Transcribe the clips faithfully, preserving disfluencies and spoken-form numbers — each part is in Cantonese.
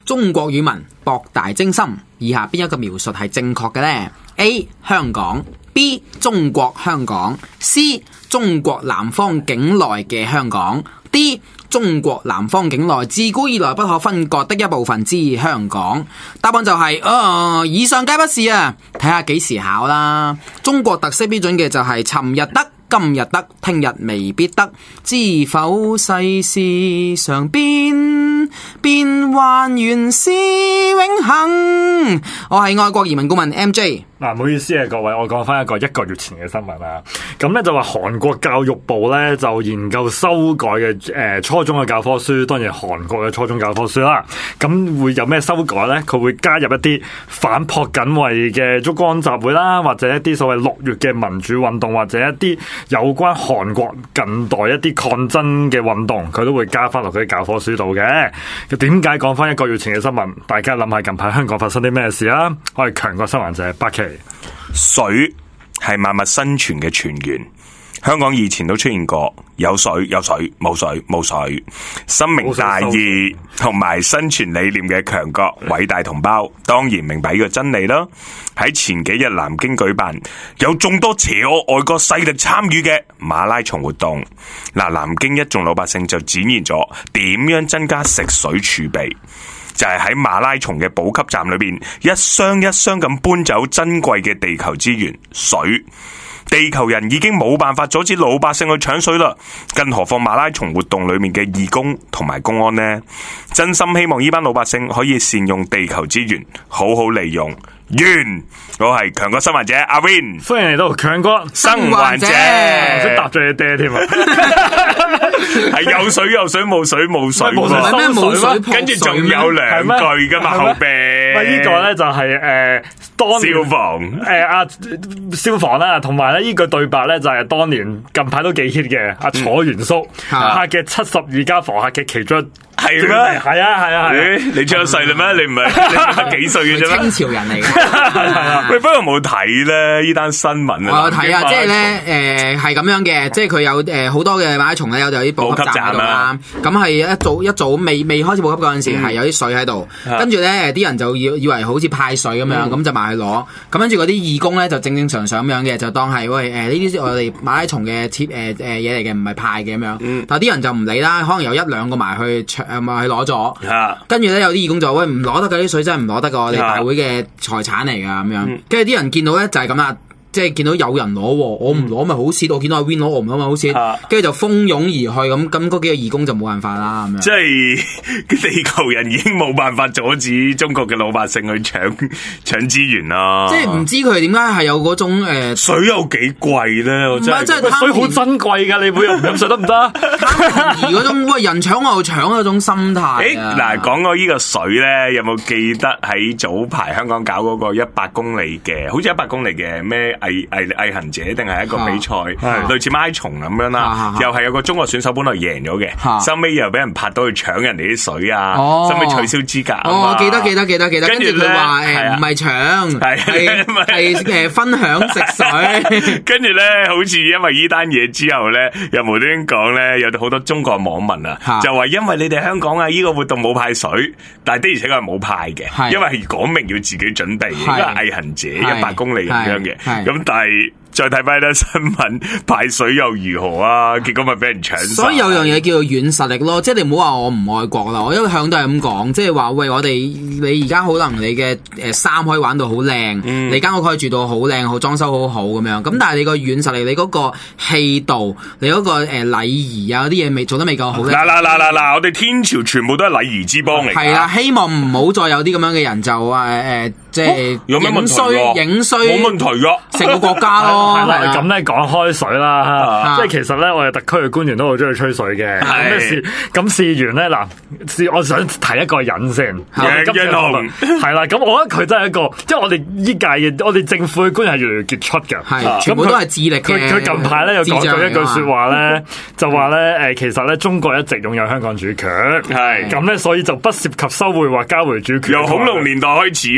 中國語文博大精深，以下邊一個描述係正確嘅呢？ A. 香港 B. 中國香港 C. 中國南方境內嘅香港 D. 中國南方境內自古以來不可分割的一部分之香港。答案就係、是，哦，以上皆不是啊！睇下幾時考啦。中國特色標準嘅就係尋日得，今日得，聽日未必得，知否世事常變，變幻原是永恆。我係愛國移民顧問 M J。 嗱，唔好意思啊，各位，我講翻一個一個月前嘅新聞啦。咁咧就話韓國教育部咧就研究修改嘅誒、呃、初中嘅教科書，當然韓國嘅初中教科書啦。咁會有咩修改咧？佢會加入一啲反朴槿惠嘅燭光集會啦，或者一啲所謂六月嘅民主運動，或者一啲有關韓國近代一啲抗爭嘅運動，佢都會加翻落佢啲教科書度嘅。咁點解講翻一個月前嘅新聞？大家諗下近排香港發生啲咩事啊？我係強國新聞者八奇。 水係萬物生存嘅泉源，香港以前都出現過有水有水冇水冇水，深明大義同埋生存理念嘅強國偉大同胞，當然明白呢個真理啦。喺前幾日南京舉辦有眾多邪惡外國勢力參與嘅馬拉松活動，嗱，南京一眾老百姓就展現咗點樣增加食水儲備。就係喺馬拉松嘅補給站裏邊，一箱一箱咁搬走珍貴嘅地球資源水。地球人已經冇辦法阻止老百姓去搶水啦，更何況馬拉松活動裏面嘅義工同埋公安呢？真心希望呢班老百姓可以善用地球資源，好好利用。完，我係強國生還者阿 Win， 歡迎嚟到強國生還者， 我識答咗你爹添啊！ 係有水有水冇水冇水， 冇水咩冇水， 跟住仲有兩句噶嘛後邊。 喂，呢個咧就係誒當消防誒阿消防啦，同埋咧呢句對白咧就係當年近排都幾 hit 嘅阿楚元叔拍嘅七十二家房客嘅其中一。 係咩？ 係啊係啊係！ 你出咗世啦咩？你唔係你得幾歲嘅啫咩？ 清朝人嚟嘅。 係啊！ 喂，不過冇睇咧呢單新聞啊！ 我有睇啊，即係咧誒係咁樣嘅，即係佢有誒好多嘅馬拉松咧，有有啲補給站喺度啦。咁係一早一早未未開始補給嗰陣時，係有啲水喺度。跟住咧啲人就以以為好似派水咁樣，咁就埋去攞。咁跟住嗰啲義工咧就正正常常咁樣嘅，就當係喂誒呢啲我哋馬拉松嘅貼誒誒嘢嚟嘅，唔係派嘅咁樣。但係啲人就唔理啦，可能有一兩個埋去搶。誒咪去攞咗，跟住咧有啲義工就話喂唔攞得㗎，啲水真係唔攞得㗎，我哋大會嘅財產嚟㗎咁樣，跟住啲人見到咧就係咁啦。即係見到有人攞，我唔攞咪好蝕，我見到阿 Win 攞，我唔攞咪好蝕，跟住就蜂擁而去咁，咁嗰幾個義工就冇辦法啦咁樣。 即係地球人已經冇辦法阻止中國嘅老百姓去搶搶資源啦。 即係唔知佢哋點解係有嗰種誒、呃、 水有幾貴咧？我真係， 真係水好珍貴㗎，你每日唔飲水得唔得？ 而嗰種喂人搶我又搶嗰種心態、啊。 誒嗱，講到呢個水咧，有冇記得喺早排香港搞嗰個一百公里嘅，好似一百公里嘅咩？毅毅毅行者定係一個比賽，啊、類似馬拉松咁樣啦，啊、又係有個中國選手本來贏咗嘅，啊、收尾又俾人拍到去搶人哋啲水啊，收尾、哦、取消資格。 哦，記得記得記得記得。跟住佢話誒唔係搶，係係誒分享食水。 跟住咧，好似因為呢單嘢之後咧，又無端端講咧，有好多中國網民啊，啊就話因為你哋香港啊，呢、呢個活動冇派水，但係的而且確係冇派嘅，是因為係講明要自己準備，應該係毅行者一百公里咁樣嘅。咁但係再睇翻啲新聞，派水又如何啊？結果咪俾人搶晒。 所以有樣嘢叫做軟實力咯，即係你唔好話我唔愛國啦，我一向都係咁講，即係話喂，我哋你而家可能你嘅誒衫可以玩到好靚，嗯、你間屋可以住到好靚，好裝修好好咁樣，咁但係你個軟實力，你嗰個氣度，你嗰個誒禮儀啊，啲嘢未做得未夠好咧。 嗱嗱嗱嗱嗱，我哋天朝全部都係禮儀之邦嚟。 係啦，希望唔好再有啲咁樣嘅人就誒誒。呃即係影衰影衰， 冇問題噶， 成個國家咯。 係啦，咁咧講開水啦，即係其實咧，我哋特區嘅官員都好中意吹水嘅。咁事咁事完咧，嗱，事我想提一個人先，楊潤雄係啦。咁我覺得佢真係一個，即係我哋呢屆嘅我哋政府嘅官員係越嚟越傑出嘅， 係全部都係智力嘅。 佢佢近排咧又講咗一句說話咧，就話咧誒，其實咧中國一直擁有香港主權，係咁咧，所以就不涉及收回或交回主權。 由恐龍年代開始，我知道。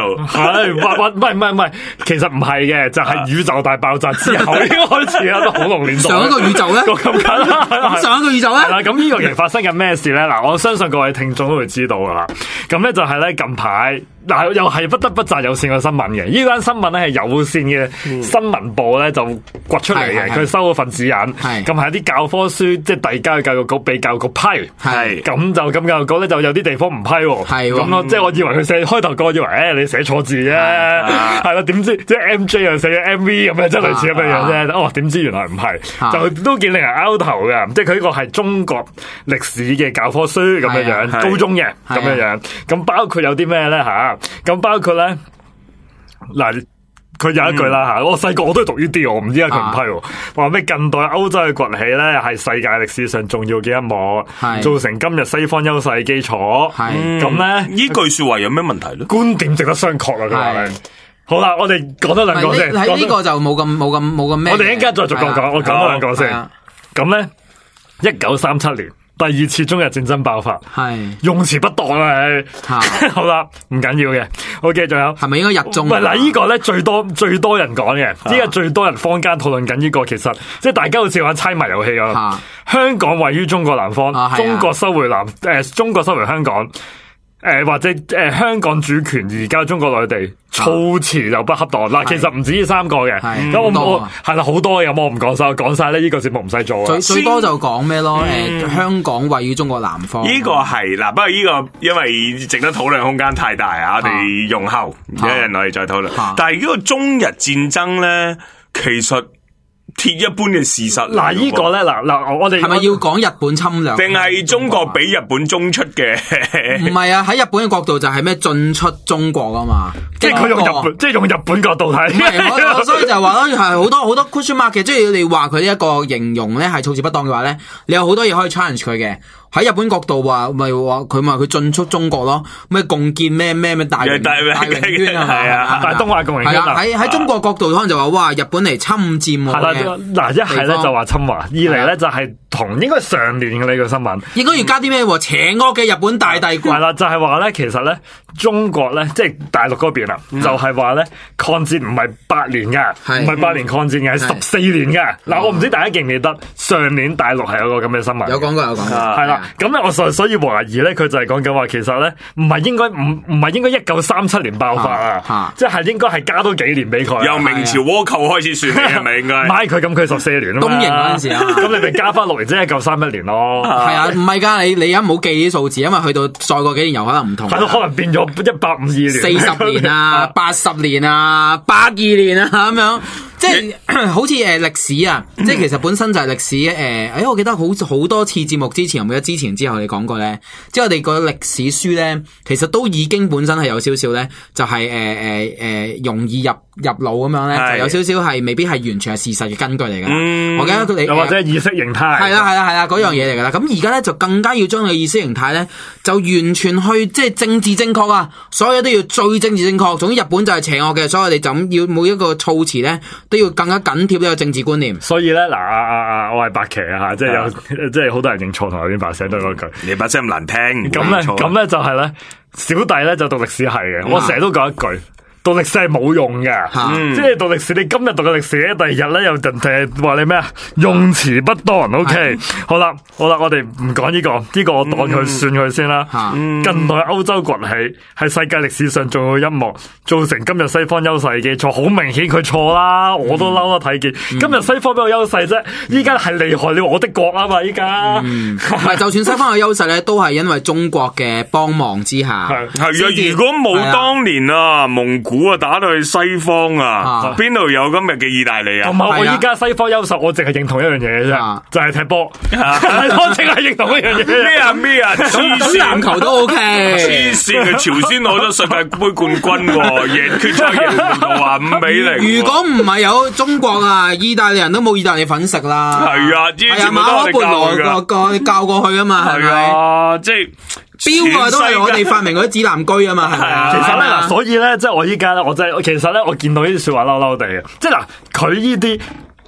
係，或或唔係唔係唔係，其實唔係嘅，就係、是、宇宙大爆炸之後已經開始啦，都恐龍年代。 上一個宇宙咧， 咁緊啦， 上一個宇宙咧， 係啦，咁呢個其實發生緊咩事咧？嗱，我相信各位聽眾都會知道噶啦。咁咧就係咧近排。嗱，又係不得不讚有線嘅新聞嘅，呢單新聞咧係有線嘅新聞部咧就掘出嚟嘅，佢、嗯、收咗份指引，咁係啲教科書即係遞交去教育局俾教育局批，係咁就咁教育局咧就有啲地方唔批，係咁咯，即係我以為佢寫開頭個以為誒、欸、你寫錯字啫，係啦，點知即係 M J 又寫咗 M V 咁樣，即係類似咁樣樣啫，哦，點知原來唔係，就都幾令人拗頭嘅，即係佢呢個係中國歷史嘅教科書咁樣樣，高中嘅咁樣樣，咁包括有啲咩咧吓？咁包括咧，嗱，佢有一句啦吓、嗯，我細個我都係讀呢啲，我唔知點解佢唔批，話咩、啊、近代歐洲嘅崛起咧係世界歷史上重要嘅一幕，造成今日西方優勢嘅基礎。係咁咧，呢句說話有咩問題咧？觀點值得商榷啊！佢話咧，好啦，我哋講多兩個先。 喺呢個就冇咁冇咁冇咁咩。 我哋一陣間再逐個講，我講多兩個先。咁咧，一九三七年。第二次中日戰爭爆發，係用詞不當啊！好啦，唔緊要嘅。OK，仲有係咪應該入中？唔係嗱，呢個咧最多最多人講嘅，呢個最多人坊間討論緊呢個，其實即係大家好似玩猜謎遊戲咁。香港位於中國南方，啊、中國收回南誒、呃，中國收回香港。誒、呃，或者誒、呃，香港主權移交中國內地，措辭又不恰當。嗱、啊，其實唔止呢三個嘅，咁我我係啦，好多嘅，我唔講晒，講晒咧，呢個節目唔使做啊。 最最多就講咩咯？誒、嗯呃，香港位於中國南方， 呢個係嗱，不過呢個因為值得討論空間太大啊，我哋用後有人我哋再討論。但係呢個中日戰爭咧，其實。鐵一般嘅事實嗱，呢個咧嗱嗱，我哋係咪要講日本侵略？ 定係中國俾日本中出嘅？ 唔係啊，喺日本嘅角度就係咩進出中國啊嘛， 即係佢用日本，即係用日本角度睇。 係，所以就話咯，係好多好多 question mark 嘅，即係你話佢呢一個形容咧係措辭不當嘅話咧，你有好多嘢可以 challenge 佢嘅。喺日本角度話，咪話佢咪佢進出中國咯，咩共建咩咩咩大大榮圈啊，係啊， 大東亞共榮圈啊。 喺喺中國角度可能就話哇，日本嚟侵佔我嘅地方。 嗱，一係咧就話侵華，二嚟咧就係同應該上年嘅呢個新聞， 應該要加啲咩邪惡嘅日本大帝國。 係啦，就係話咧，其實咧中國咧即係大陸嗰邊啦，就係話咧抗戰唔係八年噶，唔係八年抗戰嘅，係十四年噶。嗱，我唔知大家記唔記得上年大陸係有個咁嘅新聞， 有講過有講過， 係啦。咁咧，我所所以懷疑咧，佢就係講緊話，其實咧唔係應該唔唔係應該一九三七年爆發啊，即係應該係加多幾年俾佢， 由明朝倭寇開始算嘅係咪應該？ 唔係佢咁，佢十四年啊嘛， 東瀛嗰陣時啊， 咁你咪加翻六年，即係一九三一年咯。 係啊，唔係噶，你你而家唔好記啲數字，因為去到再過幾年又可能唔同， 係咯，可能變咗一百五二年、 四十年啊、八十年啊、百二年啊咁樣。即係好似誒歷史啊，即係其實本身就係歷史誒，誒、呃、我記得好好多次節目之前，唔記得之前之後你講過咧，即係我哋個歷史書咧，其實都已經本身係有少少咧，就係誒誒誒容易入入腦咁樣咧，就有少少係未必係完全係事實嘅根據嚟㗎。嗯、我記得你又或者意識形態係啦係啦係啦嗰樣嘢嚟㗎啦。咁而家咧就更加要將你嘅意識形態咧，就完全去即係政治正確啊！所有都要最政治正確。總之日本就係邪惡嘅，所以我哋就咁要每一個措辭咧。都要更加緊貼呢個政治觀念， 所以咧嗱，啊啊啊，我係白旗啊吓，即係有，即係好多人認錯同我邊把聲都嗰句， 你把聲咁難聽， 咁咧，咁咧就係咧，小弟咧就讀歷史系嘅，我成日都講一句。讀歷史係冇用嘅，嗯、即係讀歷史，你今日讀嘅歷史咧，第二日咧又人哋話你咩啊？用詞不當 ，OK，好啦，好啦，我哋唔講呢個，呢、這個我當佢算佢先啦。嗯、近代歐洲崛起係世界歷史上重要一幕，造成今日西方優勢嘅錯，好明顯佢錯啦，我都嬲啦睇見。嗯、今日西方邊有優勢啫？依家係厲害了我的國啊嘛！依家唔係，就算西方有優勢咧，都係因為中國嘅幫忙之下。 係啊，如果冇當年啊蒙古啊打到去西方啊，邊度有今日嘅意大利啊？ 同埋我依家西方優勢，我淨係認同一樣嘢嘅啫，就係踢波。我淨係認同一樣嘢。 咩啊咩啊？黐線， 籃球都 OK。 黐線嘅朝鮮攞咗世界盃冠軍，贏決賽贏六十五比零。 如果唔係有中國啊，意大利人都冇意大利粉食啦。 係啊，之前都係馬可孛羅個教過去啊嘛。 係啊，即係。 標啊，都係我哋發明嗰啲指南居啊嘛，係咪啊？ 其實咧嗱，所以咧，即係我依家咧，我真係，其實咧，我見到呢啲說話嬲嬲地嘅，即係嗱，佢呢啲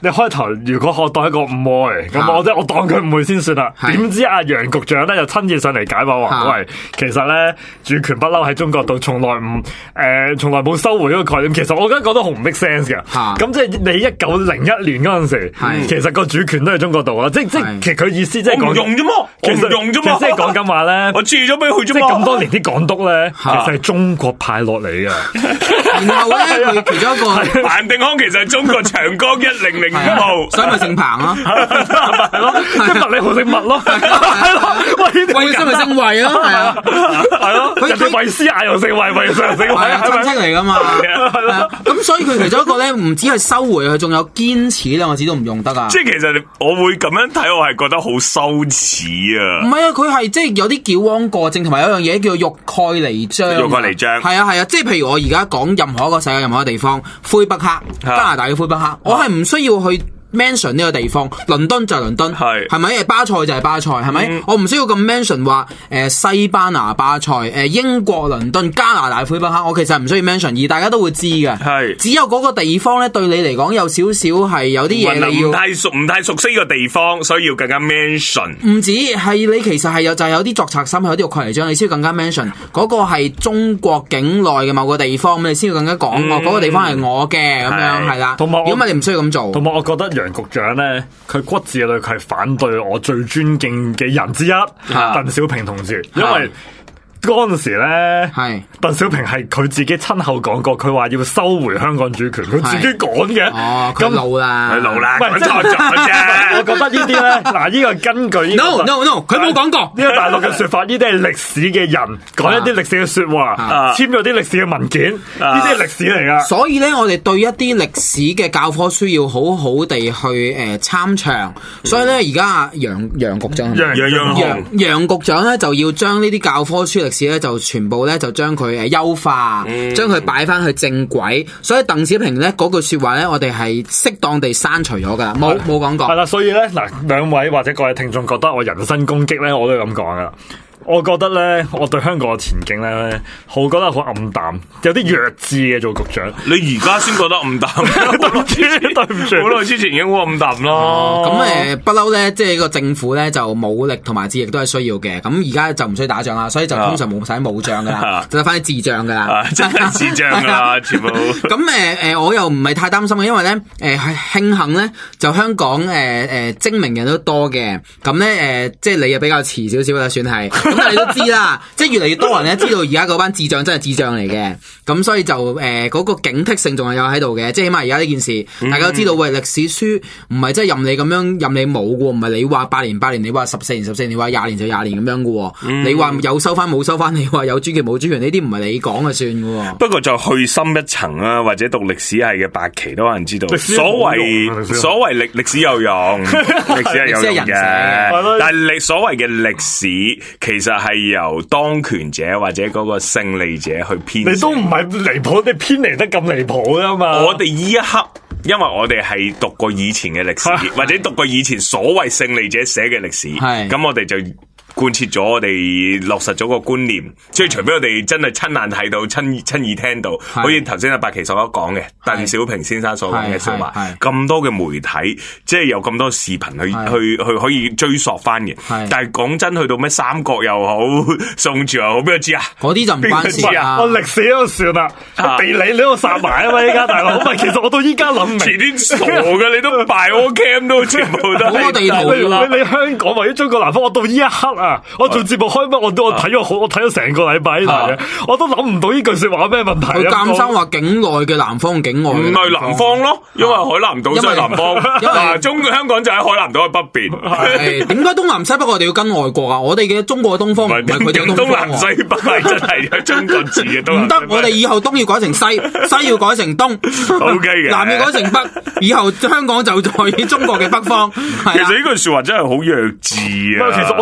你開頭如果我當一個誤會，咁我即係我當佢誤會先算啦。點知阿楊局長咧就親自上嚟解話話，喂，其實咧主權不嬲喺中國度，從來唔誒，從來冇收回呢個概念。其實我而家覺得好唔 make sense 嘅。咁即係你一九零一年嗰陣時，其實個主權都係中國度啦。即即其實佢意思即係講用啫嘛，我唔用啫嘛， 即係講緊話咧， 我借咗俾佢啫嘛。 即係咁多年啲港督咧，其實係中國派落嚟嘅。 然後咧，佢其中一個彭定康其實係中國長江一零零五號， 所以咪姓彭咯， 係咯，即係麥理浩姓麥咯，係咯，喂， 衛斯咪姓衛咯，係啊， 係咯，人哋衛斯亞又姓衛，衛斯又姓衛， 係親戚嚟噶嘛，係咯，咁所以佢其中一個咧，唔止係收回，佢仲有堅持兩個字都唔用得啊。 即係其實我會咁樣睇，我係覺得好羞恥啊。 唔係啊，佢係即係有啲矯枉過正，同埋有一樣嘢叫欲蓋彌彰。 欲蓋彌彰係啊係啊，即係譬如我而家講任何一個世界任何一個地方，魁北克、加拿大嘅魁北克，我係唔需要去mention 呢個地方，倫敦就係倫敦，係係咪？巴塞就係巴塞，係咪？嗯、我唔需要咁 mention 話誒西班牙巴塞、誒英國倫敦、加拿大魁北克，我其實唔需要 mention，而大家都會知嘅。係只有嗰個地方咧，對你嚟講有少少係有啲嘢你要唔太熟，唔太熟悉個地方，所以要更加 mention。 唔止係你其實係有就係、是、有啲作賊心，有啲欲蓋彌彰，你先要更加 mention 嗰個係中國境內嘅某個地方，咁你先要更加講我嗰個地方係我嘅咁樣係啦。同埋如果唔係你唔需要咁做。 同埋我覺得楊局長咧，佢骨子裏佢係反對我最尊敬嘅人之一，鄧小平同志，因為嗰陣時咧，係鄧小平係佢自己親口講過，佢話要收回香港主權，佢自己講嘅。 哦，佢老啦， 佢老啦， 講錯咗啫。我覺得呢啲咧，嗱呢個根據 no no no，佢冇講過呢個大陸嘅說法，呢啲係歷史嘅人講一啲歷史嘅說話，簽咗啲歷史嘅文件，呢啲係歷史嚟噶。 所以咧，我哋對一啲歷史嘅教科書要好好地去誒參詳。所以咧，而家楊楊局長， 楊楊楊楊局長咧就要將呢啲教科書歷史咧就全部咧就將佢誒優化，將佢擺翻去正軌。所以鄧小平咧嗰句說話咧，我哋係適當地刪除咗噶，冇冇講過。 係啦，所以咧嗱，兩位或者各位聽眾覺得我人身攻擊咧，我都係咁講噶。我覺得咧，我對香港嘅前景咧，好覺得好暗淡，有啲弱智嘅做局長。 你而家先覺得暗淡，對唔住，對唔住，好耐之前已經好暗淡咯。 咁誒，不嬲咧，即係個政府咧就武力同埋智力都係需要嘅。咁而家就唔需要打仗啦，所以就通常冇使武將噶啦，就得翻啲智將噶啦， 真係智將噶啦，全部。 咁誒誒，我又唔係太擔心嘅，因為咧誒係慶幸咧，就香港誒誒、呃、精明人都多嘅。咁咧誒，即係你又比較遲少少啦，算係。咁但係你都知啦，即係越嚟越多人咧知道而家嗰班智障真係智障嚟嘅，咁所以就誒嗰、呃嗰個警惕性仲係有喺度嘅，即係起碼而家呢件事，嗯、大家都知道喂，歷史書唔係真係任你咁樣任你冇嘅，唔係你話八年八年，你話十四年十四年，你話廿年就廿年咁樣嘅，嗯、你話有收翻冇收翻，你話有專權冇專權，呢啲唔係你講就算嘅。 不過就去深一層啊，或者讀歷史系嘅八期都可能知道，所謂所謂歷歷史有用，歷史係有用嘅，但係你所謂嘅歷史其實係由當權者或者嗰個勝利者去編， 你都唔係離譜，你偏離得咁離譜啊嘛！ 我哋呢一刻，因為我哋係讀過以前嘅歷史，或者讀過以前所謂勝利者寫嘅歷史，咁我哋就貫徹咗我哋落實咗個觀念，即係除非我哋真係親眼睇到、親親耳聽到，好似頭先阿白奇所講嘅鄧小平先生所講嘅說話，咁多嘅媒體，即係有咁多視頻去去去可以追溯翻嘅。但係講真，去到咩三國又好、宋朝又好，邊個知啊？ 嗰啲就唔關事啊！ 我歷史都算啦，地理你都殺埋啊嘛！依家大佬，唔係，其實我到依家諗唔明， 前啲傻嘅你都敗我 cam 都全部都好多地圖啦。 你香港或者中國南方，我到依一刻啊！我做節目開乜？我都我睇咗好，我睇咗成個禮拜呢台嘅，我都諗唔到呢句說話有咩問題。 佢鑑生話境內嘅南方，境外唔係南方咯，因為海南島就係南方，嗱，中香港就喺海南島嘅北邊。 係點解東南西北我哋要跟外國啊？我哋嘅中國嘅東方唔係佢哋嘅東方。 東南西北係真係有中國字嘅東。 唔得，我哋以後東要改成西，西要改成東。 O K 嘅， 南要改成北，以後香港就在中國嘅北方。 其實呢句說話真係好弱智啊！ 其實我到依家即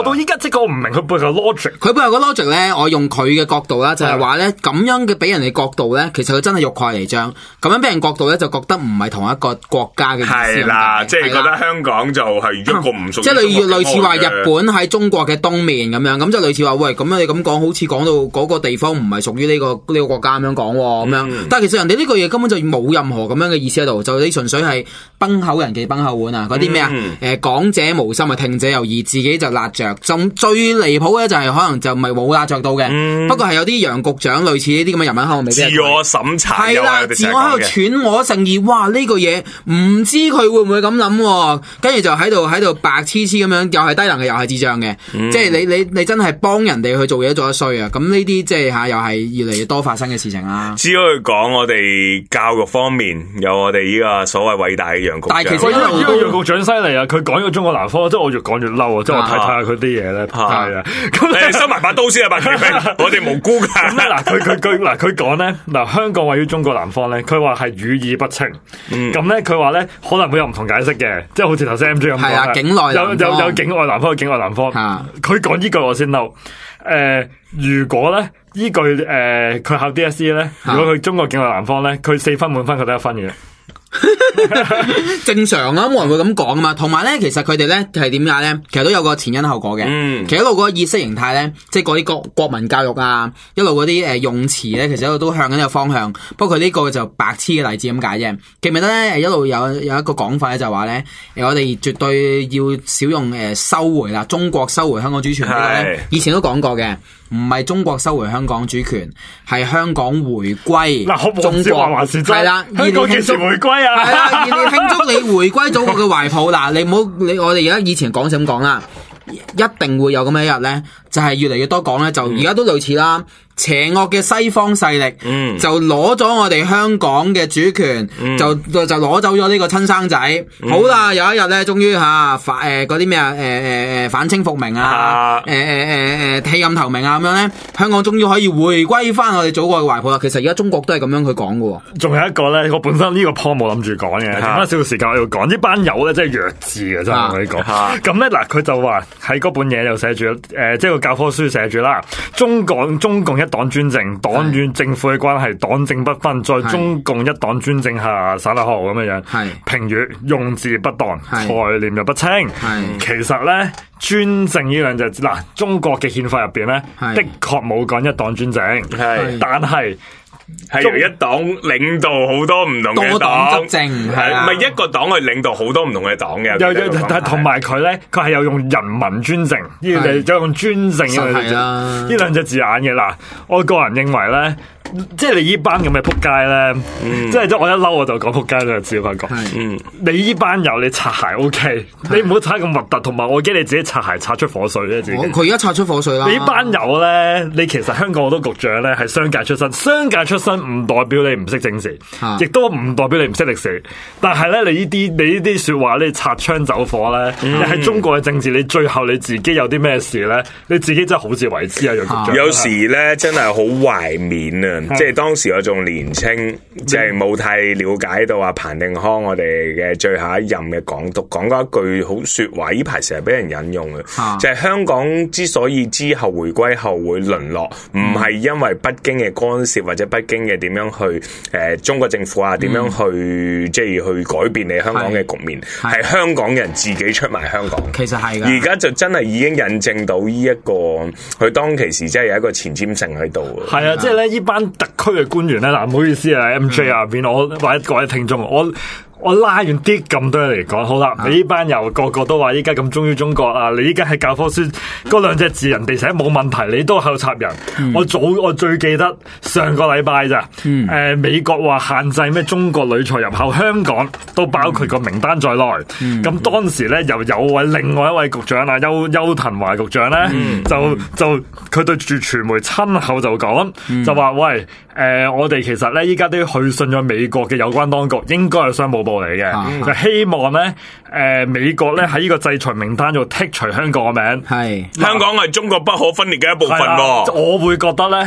即係我唔明佢背後 logic。 佢背後個 logic 咧，我用佢嘅角度啦，就係話咧咁樣嘅俾人哋角度咧，其實佢真係欲蓋彌彰。咁樣俾人角度咧，就覺得唔係同一個國家嘅意思。 係啦，即係覺得香港就係一個唔屬於即係類類似話日本喺中國嘅東面咁樣，咁就類似話喂，咁樣你咁講，好似講到嗰個地方唔係屬於呢個呢個國家咁樣講咁樣。嗯、但係其實人哋呢個嘢根本就冇任何咁樣嘅意思喺度，就你純粹係崩口人忌崩口碗啊！嗰啲咩啊？誒，講者無心啊，聽者有意，自己就辣着。仲最離譜嘅就係可能就唔係冇辣着到嘅，嗯、不過係有啲楊局長類似呢啲咁嘅人物可能未必自我審查係啦，自我喺度揣我誠意。哇！呢、呢個嘢唔知佢會唔會咁諗，跟住就喺度喺度白痴痴咁樣，又係低能嘅，又係智障嘅。嗯、即係你你你真係幫人哋去做嘢做得衰啊！咁呢啲即係吓又係越嚟越多發生嘅事情啦。 只可以講我哋教育方面有我哋呢個所謂偉大嘅楊局長。 但係其實因為呢個楊局長犀利啊！佢講咗中國南方，即係我越講越嬲啊！即係我睇睇下佢啲嘢咧，係啊！咁你收埋把刀先啊，白權兵，我哋無辜噶。 咁咧嗱，佢佢佢嗱佢講咧嗱，香港位於中國南方咧，佢話係語意不清。咁咧佢話咧可能會有唔同解釋嘅，即係好似頭先 M J 咁講係啊，境內有有有境外南方，有境外南方。佢講呢句我先嬲。誒，如果咧呢句誒佢考 D S E 咧，如果佢中國境外南方咧，佢四分滿分佢得一分嘅。 正常啊，冇人會咁講啊嘛。同埋咧，其實佢哋咧係點解咧？其實都有個前因後果嘅。嗯，其實一路嗰個意識形態咧，即係嗰啲國國民教育啊，一路嗰啲誒用詞咧，其實一路都向緊呢個方向。不過佢呢個就白痴嘅例子咁解啫。記唔記得咧？一路有有一個講法咧，就話咧，誒我哋絕對要少用誒收回啦，中國收回香港主權呢個咧，以前都講過嘅。唔係中國收回香港主權，係香港回歸。 嗱，中國係啦，香港幾時回歸啊？ 係啦，而你慶祝你回歸祖國嘅懷抱。嗱，你唔好你我哋而家以前講就咁講啦，一定會有咁嘅一日咧，就係越嚟越多講咧，就而家都類似啦。邪惡嘅西方勢力，嗯、就攞咗我哋香港嘅主權，嗯、就就就攞走咗呢個親生仔。嗯、好啦，有一日咧，終於吓反誒嗰啲咩啊，誒誒誒反清復明啊，誒誒誒誒棄暗投明啊咁樣咧，香港終於可以回歸翻我哋祖國嘅懷抱啦。其實而家中國都係咁樣去講嘅。 仲有一個咧，我本身呢個 point 冇諗住講嘅，剩翻少少時間我要講。呢班友咧真係弱智嘅，真係同你講。咁咧嗱，佢就話喺嗰本嘢又寫住，誒、呃，即係個教科書寫住啦，中港中共一黨專政，黨與政府嘅關係，黨政不分，在中共一黨專政下，耍得好咁樣樣。係評語用字不當，概念又不清。係其實咧，專政呢兩隻字，嗱，中國嘅憲法入邊咧，的確冇講一黨專政。係，但係。 係由一黨領導好多唔同嘅黨， 政係唔係一個黨去領導好多唔同嘅黨嘅？ 有有，但係同埋佢咧，佢係有用人民專政，呢個有用專政呢兩隻字，呢兩隻字眼嘅嗱。我個人認為咧，即係你呢班咁嘅仆街咧，嗯、即係我一嬲我就講仆街就知發覺。嗯，你呢班友你擦鞋 OK， 你唔好擦咁核突，同埋我驚你自己擦鞋擦出火水咧自己。 佢而家擦出火水啦！ 你呢班友咧，你其實香港好多局長咧係商界出身，商界出身唔代表你唔識政治，亦都唔代表你唔識歷史。但係咧，你呢啲你呢啲說話你擦槍走火咧，嗯、你喺中國嘅政治，你最後你自己有啲咩事咧，你自己真係好自為之啊！楊局長， 有時咧真係好懷緬啊！即係當時我仲年青，即係冇太了解到啊彭定康我哋嘅最後一任嘅港督講過一句好說話，呢排成日俾人引用嘅，啊、就係香港之所以之後回歸後會淪落，唔係因為北京嘅干涉或者北京嘅點樣去誒、呃、中國政府啊點樣去、嗯、即係去改變你香港嘅局面，係香港人自己出賣香港。 其實係而家就真係已經印證到呢、這、一個佢當其時真係有一個前瞻性喺度。 係啊，即係咧呢班特區嘅官員咧，嗱唔好意思啊 ，M J 啊，邊、嗯、我或者各位聽眾，我。我拉完啲咁多嚟講，好啦，你呢班又個個都話依家咁忠於中國啊！你依家喺教科書嗰兩隻字，人哋寫冇問題，你都喺度插人。嗯、我早我最記得上個禮拜咋？誒、嗯呃，美國話限制咩中國女才入口，香港都包括個名單在內。咁、嗯嗯、當時咧又有位另外一位局長啊，邱邱騰華局長咧，嗯、就就佢對住傳媒親口就講，嗯、就話喂。誒、呃，我哋其實咧，依家都去信咗美國嘅有關當局，應該係商務部嚟嘅，嗯、就希望咧，誒、呃，美國咧喺呢個制裁名單度剔除香港嘅名。係是香港係中國不可分裂嘅一部分。我會覺得咧，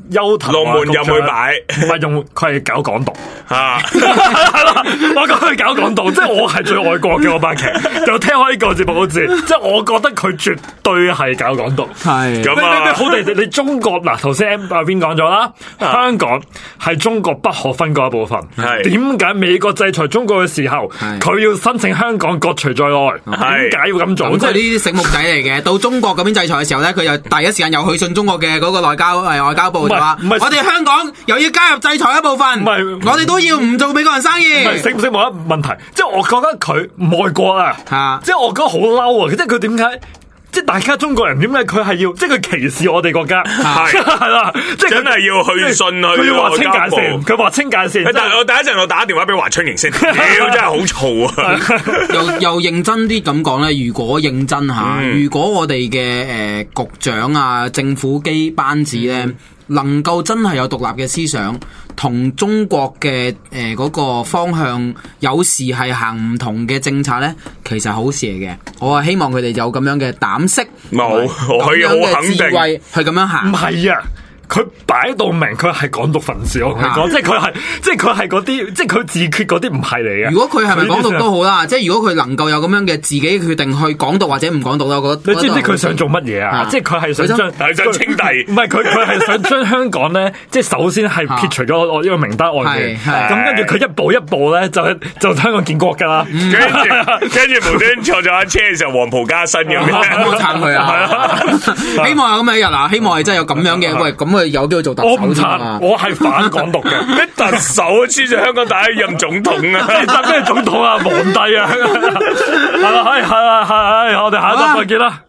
邱騰龍門入去擺， 唔係用佢係搞港獨啊！ 係啦，我講佢搞港獨，即係我係最愛國嘅嗰班劇，就聽開呢個節目好似，即係我覺得佢絕對係搞港獨。 係咁啊！ 好地地，你中國嗱，頭先阿邊講咗啦，香港係中國不可分割一部分。 係點解美國制裁中國嘅時候，佢要申請香港割除在外？點解要咁做？ 即係呢啲醒目仔嚟嘅。到中國嗰邊制裁嘅時候咧，佢又第一時間又去信中國嘅嗰個內交誒外交部就話：我哋香港又要加入制裁一部分， 唔係我哋都要唔做美國人生意。 唔係識唔識冇一問題，即係我覺得佢唔愛國啊， 啊即係我覺得好嬲啊！即係佢點解？即係大家中國人點解佢係要，即係佢歧視我哋國家，係係啦，即係真係要去信去佢要劃清界外交線， 部佢劃清界線。 但係我第一陣我打電話俾華春瑩先，屌真係好嘈啊！ 又又認真啲咁講咧，如果認真下， 嗯如果我哋嘅誒局長啊、政府機班子咧， 嗯能夠真係有獨立嘅思想，同中國嘅誒嗰個方向有時係行唔同嘅政策咧，其實好事嚟嘅。我係希望佢哋有咁樣嘅膽識， 冇，我可以好肯定智慧去咁樣行。 唔係啊！佢擺到明，佢係港獨分子。我同你講，即係佢係，即係佢係嗰啲，即係佢自決嗰啲唔係嚟嘅。 如果佢係咪港獨都好啦，即係如果佢能夠有咁樣嘅自己決定去港獨或者唔港獨啦，我覺得你知唔知佢想做乜嘢啊？即係佢係想將， 係想稱帝， 唔係佢佢係想將香港咧，即係首先係撇除咗我呢個名單外面。咁跟住佢一步一步咧，就就香港建國㗎啦。 跟住跟住無端坐咗架車嘅時候，黃袍加身咁樣， 咁我撐佢啊！希望有咁嘅一日啊！希望係真係有咁樣嘅，喂咁。有機會做特首， 我唔撐，我係反港獨嘅。 咩特首啊？黐住香港第一任總統啊！ 咩總統啊？皇帝啊？係啦，係係係係，我哋下一集再見啦。